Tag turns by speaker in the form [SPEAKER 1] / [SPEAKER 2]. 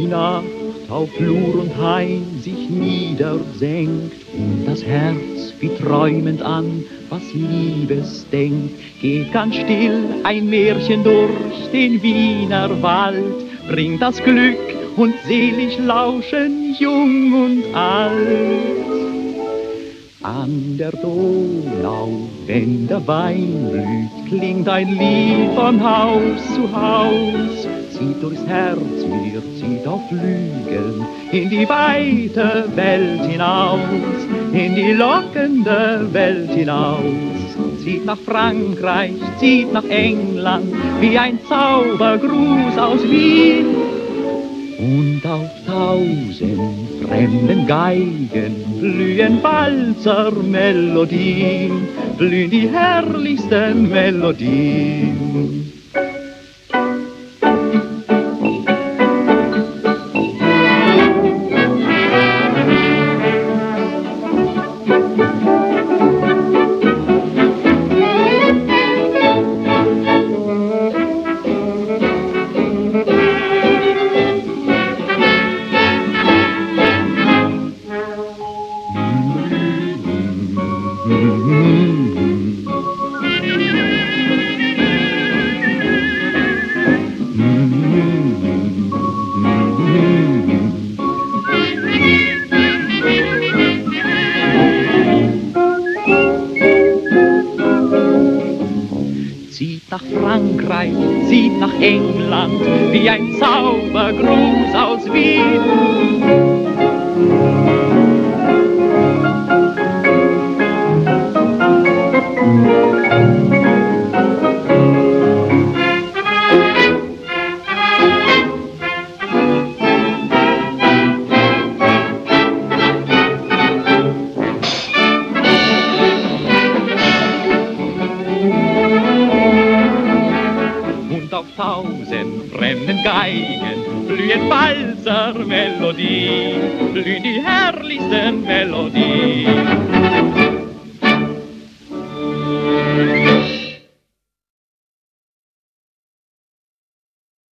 [SPEAKER 1] die Nacht auf Flur und Hain sich niedersenkt und das Herz wie träumend an, was Liebes denkt, geht ganz still ein Märchen durch den Wiener Wald, bringt das Glück und selig lauschen jung und alt. An der Donau, wenn der Wein blüht, klingt ein Lied von Haus zu Haus. Zieht durchs Herz mir, zieht auf Flügeln in die weite Welt hinaus, in die lockende Welt hinaus. Zieht nach Frankreich, zieht nach England, wie ein Zaubergruß aus Wien. Und auf 1000 fremden Geigen blühen Walzermelodien, blühen die herrlichsten Melodien. Zieht nach Frankreich, zieht nach England, wie ein Zaubergruß aus Wien. Auf 1000 fremden Geigen blühen Walzermelodien, blühen die herrlichsten Melodien.